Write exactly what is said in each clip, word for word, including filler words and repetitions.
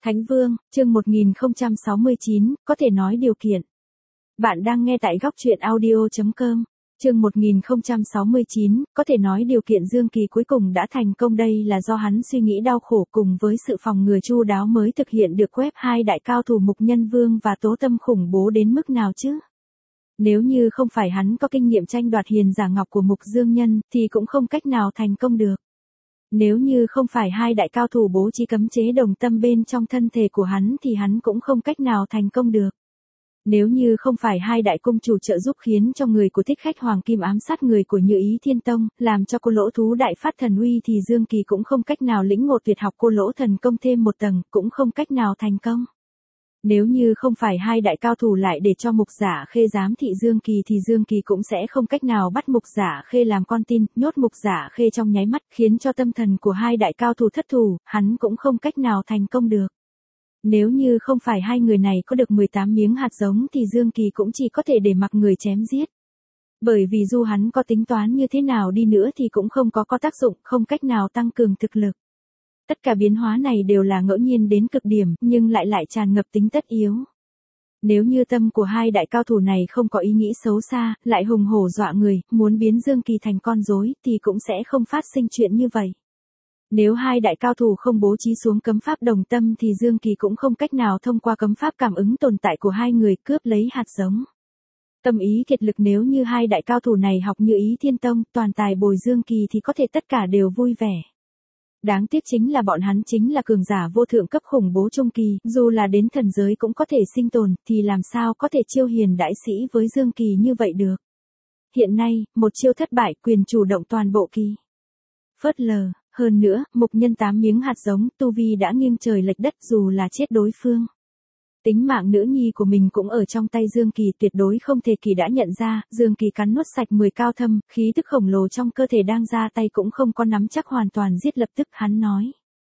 Thánh Vương, chương một nghìn không trăm sáu mươi chín, có thể nói điều kiện. Bạn đang nghe tại góc truyện audio chấm com. Chương một nghìn không trăm sáu mươi chín, có thể nói điều kiện Dương Kỳ cuối cùng đã thành công, đây là do hắn suy nghĩ đau khổ cùng với sự phòng ngừa chu đáo mới thực hiện được quét hai đại cao thủ Mục Nhân Vương và Tố Tâm khủng bố đến mức nào chứ. Nếu như không phải hắn có kinh nghiệm tranh đoạt hiền giả ngọc của Mục Dương Nhân thì cũng không cách nào thành công được. Nếu như không phải hai đại cao thủ bố trí cấm chế đồng tâm bên trong thân thể của hắn thì hắn cũng không cách nào thành công được. Nếu như không phải hai đại cung chủ trợ giúp khiến cho người của Thích Khách Hoàng Kim ám sát người của Như Ý Thiên Tông, làm cho cô lỗ thú đại phát thần uy thì Dương Kỳ cũng không cách nào lĩnh ngộ tuyệt học cô lỗ thần công thêm một tầng, cũng không cách nào thành công. Nếu như không phải hai đại cao thủ lại để cho Mục Giả Khê giám thị Dương Kỳ thì Dương Kỳ cũng sẽ không cách nào bắt Mục Giả Khê làm con tin, nhốt Mục Giả Khê trong nháy mắt, khiến cho tâm thần của hai đại cao thủ thất thủ, hắn cũng không cách nào thành công được. Nếu như không phải hai người này có được mười tám miếng hạt giống thì Dương Kỳ cũng chỉ có thể để mặc người chém giết. Bởi vì dù hắn có tính toán như thế nào đi nữa thì cũng không có có tác dụng, không cách nào tăng cường thực lực. Tất cả biến hóa này đều là ngẫu nhiên đến cực điểm, nhưng lại lại tràn ngập tính tất yếu. Nếu như tâm của hai đại cao thủ này không có ý nghĩ xấu xa, lại hùng hổ dọa người, muốn biến Dương Kỳ thành con rối, thì cũng sẽ không phát sinh chuyện như vậy. Nếu hai đại cao thủ không bố trí xuống cấm pháp đồng tâm thì Dương Kỳ cũng không cách nào thông qua cấm pháp cảm ứng tồn tại của hai người cướp lấy hạt giống. Tâm ý kiệt lực, nếu như hai đại cao thủ này học Như Ý Thiên Tông, toàn tài bồi Dương Kỳ thì có thể tất cả đều vui vẻ. Đáng tiếc chính là bọn hắn chính là cường giả vô thượng cấp khủng bố trung kỳ, dù là đến thần giới cũng có thể sinh tồn, thì làm sao có thể chiêu hiền đại sĩ với Dương Kỳ như vậy được. Hiện nay, một chiêu thất bại, quyền chủ động toàn bộ kỳ. Phớt lờ, hơn nữa, Mục Nhân tám miếng hạt giống, tu vi đã nghiêng trời lệch đất dù là chết đối phương. Tính mạng nữ nhi của mình cũng ở trong tay Dương Kỳ, tuyệt đối không thể kỳ đã nhận ra, Dương Kỳ cắn nuốt sạch mười cao thâm, khí tức khổng lồ trong cơ thể đang ra tay cũng không có nắm chắc hoàn toàn giết lập tức, hắn nói.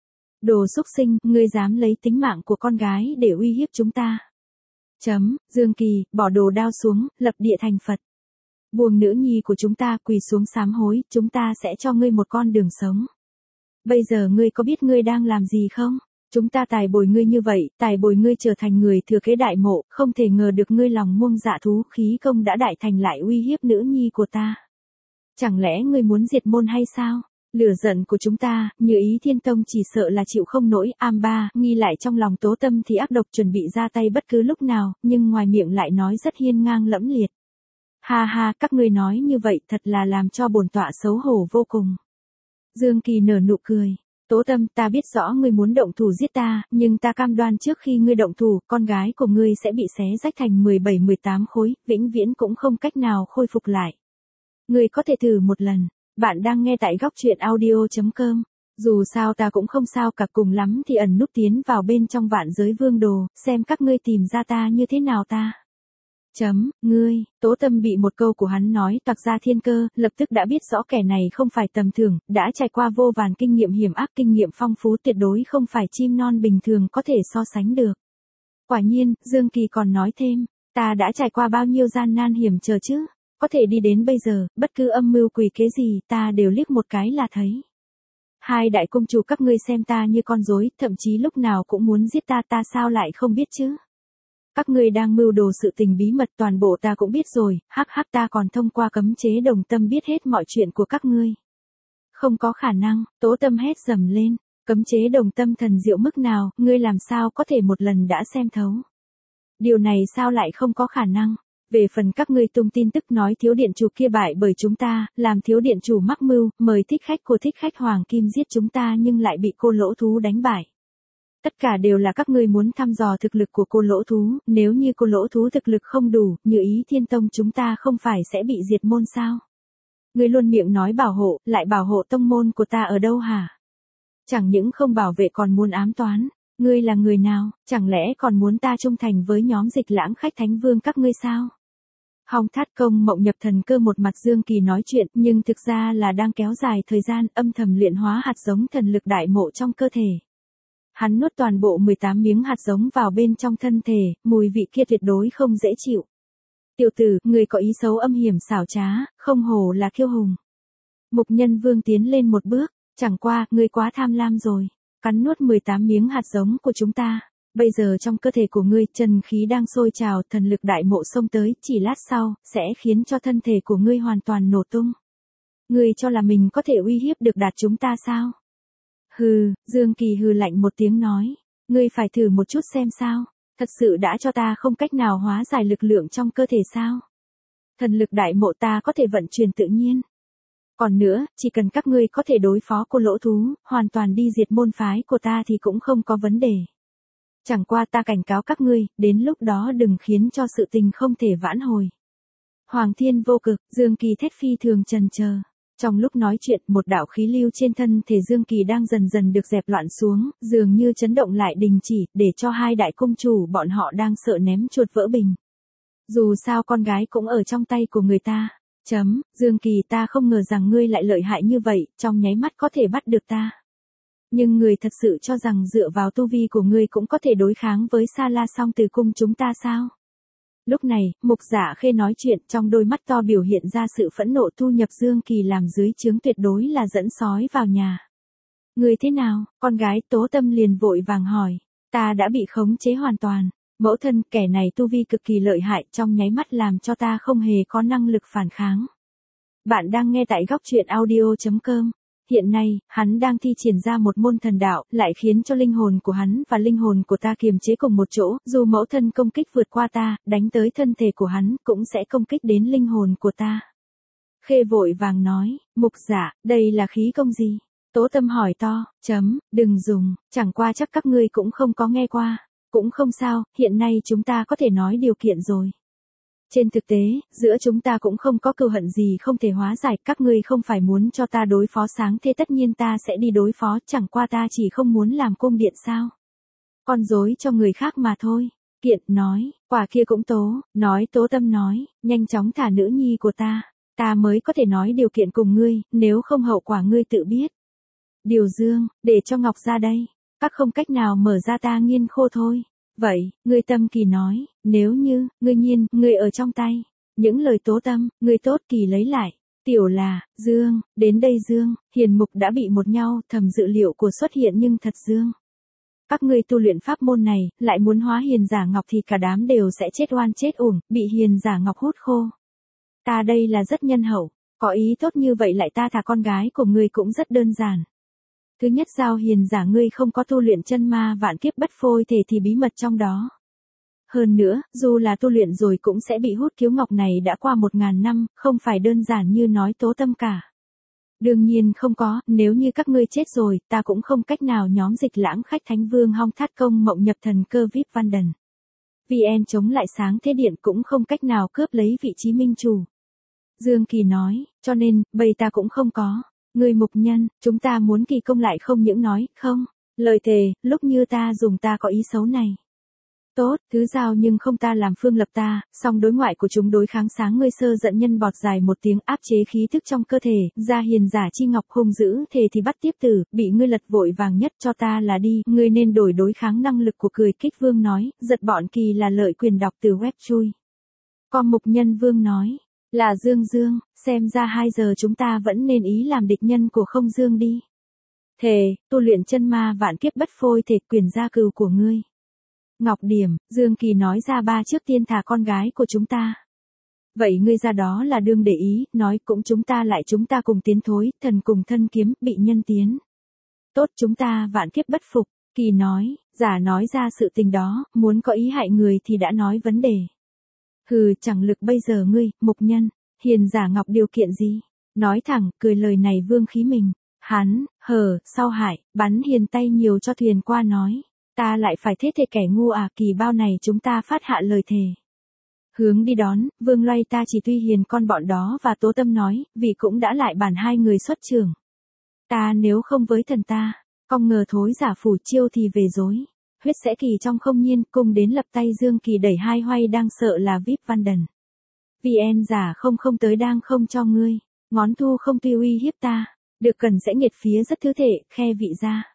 Đồ xúc sinh, ngươi dám lấy tính mạng của con gái để uy hiếp chúng ta. Chấm, Dương Kỳ, bỏ đồ đao xuống, lập địa thành Phật. Buông nữ nhi của chúng ta, quỳ xuống sám hối, chúng ta sẽ cho ngươi một con đường sống. Bây giờ ngươi có biết ngươi đang làm gì không? Chúng ta tài bồi ngươi như vậy, tài bồi ngươi trở thành người thừa kế đại mộ, không thể ngờ được ngươi lòng muông dạ thú khí công đã đại thành lại uy hiếp nữ nhi của ta. Chẳng lẽ ngươi muốn diệt môn hay sao? Lửa giận của chúng ta, Như Ý Thiên Tông chỉ sợ là chịu không nổi. Am Ba nghi lại trong lòng Tố Tâm thì ác độc chuẩn bị ra tay bất cứ lúc nào, nhưng ngoài miệng lại nói rất hiên ngang lẫm liệt. Ha ha, các ngươi nói như vậy thật là làm cho bổn tọa xấu hổ vô cùng. Dương Kỳ nở nụ cười. Tố Tâm, ta biết rõ ngươi muốn động thủ giết ta, nhưng ta cam đoan trước khi ngươi động thủ, con gái của ngươi sẽ bị xé rách thành mười bảy mười tám khối, vĩnh viễn cũng không cách nào khôi phục lại. Ngươi có thể thử một lần. Bạn đang nghe tại góc truyện audio chấm com. Dù sao ta cũng không sao cả, cùng lắm thì ẩn núp tiến vào bên trong Vạn Giới Vương Đồ, xem các ngươi tìm ra ta như thế nào ta. Chấm, ngươi, Tố Tâm bị một câu của hắn nói toạc ra thiên cơ, lập tức đã biết rõ kẻ này không phải tầm thường, đã trải qua vô vàn kinh nghiệm hiểm ác, kinh nghiệm phong phú, tuyệt đối không phải chim non bình thường có thể so sánh được. Quả nhiên, Dương Kỳ còn nói thêm, ta đã trải qua bao nhiêu gian nan hiểm trở chứ, có thể đi đến bây giờ, bất cứ âm mưu quỷ kế gì, ta đều liếc một cái là thấy. Hai đại cung chủ các ngươi xem ta như con rối, thậm chí lúc nào cũng muốn giết ta, ta sao lại không biết chứ? Các ngươi đang mưu đồ sự tình bí mật, toàn bộ ta cũng biết rồi, hắc hắc, ta còn thông qua cấm chế đồng tâm biết hết mọi chuyện của các ngươi. Không có khả năng, Tố Tâm hét dầm lên, cấm chế đồng tâm thần diệu mức nào, ngươi làm sao có thể một lần đã xem thấu. Điều này sao lại không có khả năng, về phần các ngươi tung tin tức nói thiếu điện chủ kia bại bởi chúng ta, làm thiếu điện chủ mắc mưu, mời thích khách của Thích Khách Hoàng Kim giết chúng ta nhưng lại bị cô lỗ thú đánh bại. Tất cả đều là các ngươi muốn thăm dò thực lực của cô lỗ thú, nếu như cô lỗ thú thực lực không đủ, Như Ý Thiên Tông chúng ta không phải sẽ bị diệt môn sao? Ngươi luôn miệng nói bảo hộ, lại bảo hộ tông môn của ta ở đâu hả? Chẳng những không bảo vệ còn muốn ám toán, ngươi là người nào, chẳng lẽ còn muốn ta trung thành với nhóm Dịch Lãng khách Thánh Vương các ngươi sao? Hong Thát Công mộng nhập thần cơ, một mặt Dương Kỳ nói chuyện, nhưng thực ra là đang kéo dài thời gian âm thầm luyện hóa hạt giống thần lực đại mộ trong cơ thể. Hắn nuốt toàn bộ mười tám miếng hạt giống vào bên trong thân thể, mùi vị kia tuyệt đối không dễ chịu. Tiểu tử, người có ý xấu âm hiểm xảo trá, không hổ là kiêu hùng. Mục Nhân Vương tiến lên một bước, chẳng qua, ngươi quá tham lam rồi. cắn nuốt mười tám miếng hạt giống của chúng ta. Bây giờ trong cơ thể của ngươi, chân khí đang sôi trào, thần lực đại mộ xông tới, chỉ lát sau, sẽ khiến cho thân thể của ngươi hoàn toàn nổ tung. Ngươi cho là mình có thể uy hiếp được đạt chúng ta sao? Hừ, Dương Kỳ hừ lạnh một tiếng nói. Ngươi phải thử một chút xem sao. Thật sự đã cho ta không cách nào hóa giải lực lượng trong cơ thể sao? Thần lực đại mộ ta có thể vận chuyển tự nhiên. Còn nữa, chỉ cần các ngươi có thể đối phó cô lỗ thú, hoàn toàn đi diệt môn phái của ta thì cũng không có vấn đề. Chẳng qua ta cảnh cáo các ngươi, đến lúc đó đừng khiến cho sự tình không thể vãn hồi. Hoàng thiên vô cực, Dương Kỳ thét phi thường trần chờ. Trong lúc nói chuyện, một đạo khí lưu trên thân thể Dương Kỳ đang dần dần được dẹp loạn xuống, dường như chấn động lại đình chỉ, để cho hai đại công chủ bọn họ đang sợ ném chuột vỡ bình. Dù sao con gái cũng ở trong tay của người ta. Chấm, Dương Kỳ ta không ngờ rằng ngươi lại lợi hại như vậy, trong nháy mắt có thể bắt được ta. Nhưng người thật sự cho rằng dựa vào tu vi của ngươi cũng có thể đối kháng với Sa La Song Từ Cung chúng ta sao? Lúc này, Mục Giả Khê nói chuyện, trong đôi mắt to biểu hiện ra sự phẫn nộ, thu nhập Dương Kỳ làm dưới trướng tuyệt đối là dẫn sói vào nhà. Người thế nào? Con gái Tố Tâm liền vội vàng hỏi. Ta đã bị khống chế hoàn toàn. Mẫu thân, kẻ này tu vi cực kỳ lợi hại, trong nháy mắt làm cho ta không hề có năng lực phản kháng. Bạn đang nghe tại góc truyện audio chấm com. Hiện nay, hắn đang thi triển ra một môn thần đạo, lại khiến cho linh hồn của hắn và linh hồn của ta kiềm chế cùng một chỗ, dù mẫu thân công kích vượt qua ta, đánh tới thân thể của hắn, cũng sẽ công kích đến linh hồn của ta. Khê vội vàng nói, Mục Giả, đây là khí công gì? Tố Tâm hỏi to, chấm, đừng dùng, chẳng qua chắc các ngươi cũng không có nghe qua. Cũng không sao, hiện nay chúng ta có thể nói điều kiện rồi. Trên thực tế, giữa chúng ta cũng không có cừu hận gì không thể hóa giải, các ngươi không phải muốn cho ta đối phó sáng thế tất nhiên ta sẽ đi đối phó, chẳng qua ta chỉ không muốn làm cung điện sao. Con dối cho người khác mà thôi. Kiện nói, quả kia cũng tố, nói Tố Tâm nói, nhanh chóng thả nữ nhi của ta, ta mới có thể nói điều kiện cùng ngươi, nếu không hậu quả ngươi tự biết. Điều Dương, để cho Ngọc ra đây. Các không cách nào mở ra ta nghiên khô thôi. Vậy, ngươi Tâm Kỳ nói, nếu như, ngươi Nhiên, ngươi ở trong tay. Những lời Tố Tâm, ngươi tốt Kỳ lấy lại. Tiểu là, Dương, đến đây Dương, Hiền Mục đã bị một nhau, thầm dự liệu của xuất hiện nhưng thật Dương. Các ngươi tu luyện pháp môn này, lại muốn hóa Hiền Giả Ngọc thì cả đám đều sẽ chết oan chết uổng, bị Hiền Giả Ngọc hút khô. Ta đây là rất nhân hậu, có ý tốt như vậy lại ta thả con gái của ngươi cũng rất đơn giản. Thứ nhất, giao Hiền Giả ngươi không có tu luyện chân ma vạn kiếp bất phôi thể thì bí mật trong đó. Hơn nữa, dù là tu luyện rồi cũng sẽ bị hút, kiếu ngọc này đã qua một ngàn năm, không phải đơn giản như nói Tố Tâm cả. Đương nhiên không có, nếu như các ngươi chết rồi, ta cũng không cách nào nhóm dịch lãng khách Thánh Vương Hong Thát Công mộng nhập thần cơ vê i pê Văn Đần. vê en chống lại sáng thế điện cũng không cách nào cướp lấy vị trí minh chủ. Dương Kỳ nói, cho nên, bây ta cũng không có. Người Mục Nhân, chúng ta muốn kỳ công lại không những nói, không, lời thề, lúc như ta dùng ta có ý xấu này. Tốt, thứ giao nhưng không ta làm phương lập ta, song đối ngoại của chúng đối kháng sáng ngươi sơ giận nhân bọt dài một tiếng áp chế khí thức trong cơ thể, ra Hiền Giả chi ngọc hung dữ thề thì bắt tiếp tử, bị ngươi lật vội vàng nhất cho ta là đi, ngươi nên đổi đối kháng năng lực của cười kích vương nói, giật bọn Kỳ là lợi quyền đọc từ web chui. Con Mục Nhân Vương nói. Là Dương Dương, xem ra hai giờ chúng ta vẫn nên ý làm địch nhân của không Dương đi. Thề, tu luyện chân ma vạn kiếp bất phôi thể quyền gia cừu của ngươi. Ngọc Điểm, Dương Kỳ nói ra ba trước tiên thả con gái của chúng ta. Vậy ngươi ra đó là đương để ý, nói cũng chúng ta lại chúng ta cùng tiến thối, thần cùng thân kiếm, bị nhân tiến. Tốt chúng ta vạn kiếp bất phục, Kỳ nói, giả nói ra sự tình đó, muốn có ý hại người thì đã nói vấn đề. Hừ, chẳng lực bây giờ ngươi, Mục Nhân, Hiền Giả Ngọc điều kiện gì? Nói thẳng, cười lời này vương khí mình. Hắn, hờ, sau hại, bắn hiền tay nhiều cho thuyền qua nói. Ta lại phải thế thể kẻ ngu à, Kỳ bao này chúng ta phát hạ lời thề. Hướng đi đón, vương loay ta chỉ tuy hiền con bọn đó và Tố Tâm nói, vì cũng đã lại bản hai người xuất trường. Ta nếu không với thần ta, không ngờ thối giả phủ chiêu thì về dối. Huyết sẽ Kỳ trong không nhiên, cùng đến lập tay Dương Kỳ đẩy hai hoay đang sợ là vê i pê Văn Đần. vê en giả không không tới đang không cho ngươi, ngón thu không tuy uy hiếp ta, được cần sẽ nghiệt phía rất thứ thể, khe vị ra.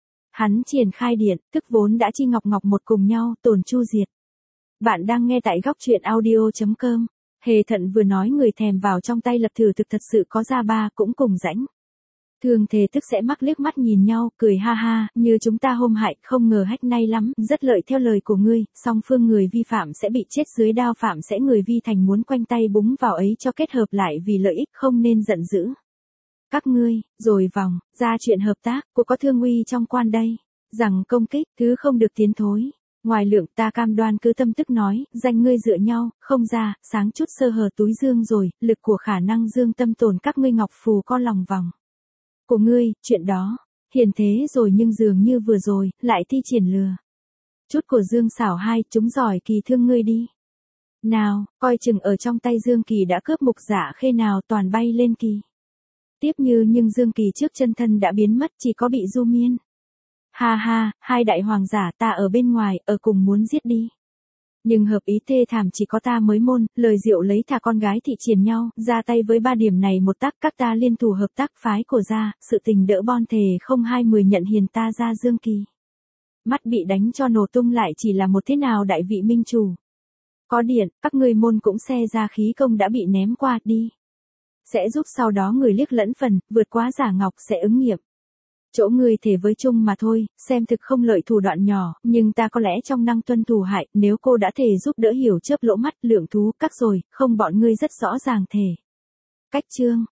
Hắn triển khai điện, tức vốn đã chi ngọc ngọc một cùng nhau, tổn chu diệt. Bạn đang nghe tại góc truyện audio chấm com. Hề Thận vừa nói người thèm vào trong tay lập thử thực thật sự có ra ba cũng cùng rãnh. Thường thề tức sẽ mắc liếc mắt nhìn nhau, cười ha ha, như chúng ta hôm hại, không ngờ hách nay lắm, rất lợi theo lời của ngươi, song phương người vi phạm sẽ bị chết dưới đao, phạm sẽ người vi thành muốn quanh tay búng vào ấy cho kết hợp lại vì lợi ích, không nên giận dữ. Các ngươi, rồi vòng, ra chuyện hợp tác, cô có thương uy trong quan đây, rằng công kích, thứ không được tiến thối. Ngoài lượng ta cam đoan cứ tâm tức nói, danh ngươi dựa nhau, không ra, sáng chút sơ hở túi dương rồi, lực của khả năng dương tâm tồn các ngươi ngọc phù co lòng vòng. Của ngươi, chuyện đó, hiền thế rồi nhưng dường như vừa rồi, lại thi triển lừa. Chút của Dương xảo hai, chúng giỏi kỳ thương ngươi đi. Nào, coi chừng ở trong tay Dương Kỳ đã cướp mục giả khê nào toàn bay lên kỳ. Tiếp như nhưng Dương Kỳ trước chân thân đã biến mất chỉ có bị Du Miên. Ha ha, hai đại hoàng giả ta ở bên ngoài, ở cùng muốn giết đi. Nhưng hợp ý thê thảm chỉ có ta mới môn, lời diệu lấy thà con gái thị triển nhau, ra tay với ba điểm này một tác các ta liên thủ hợp tác phái của gia, sự tình đỡ bon thề không hai mười nhận hiền ta ra Dương Kỳ. Mắt bị đánh cho nổ tung lại chỉ là một thế nào đại vị minh chủ. Có điện, các ngươi môn cũng xe ra khí công đã bị ném qua đi. Sẽ giúp sau đó người liếc lẫn phần, vượt quá giả ngọc sẽ ứng nghiệm. Chỗ ngươi thể với chung mà thôi, xem thực không lợi thủ đoạn nhỏ, nhưng ta có lẽ trong năng tuân thủ hại, nếu cô đã thể giúp đỡ hiểu chớp lỗ mắt lượng thú các rồi, không bọn ngươi rất rõ ràng thể. Cách chương,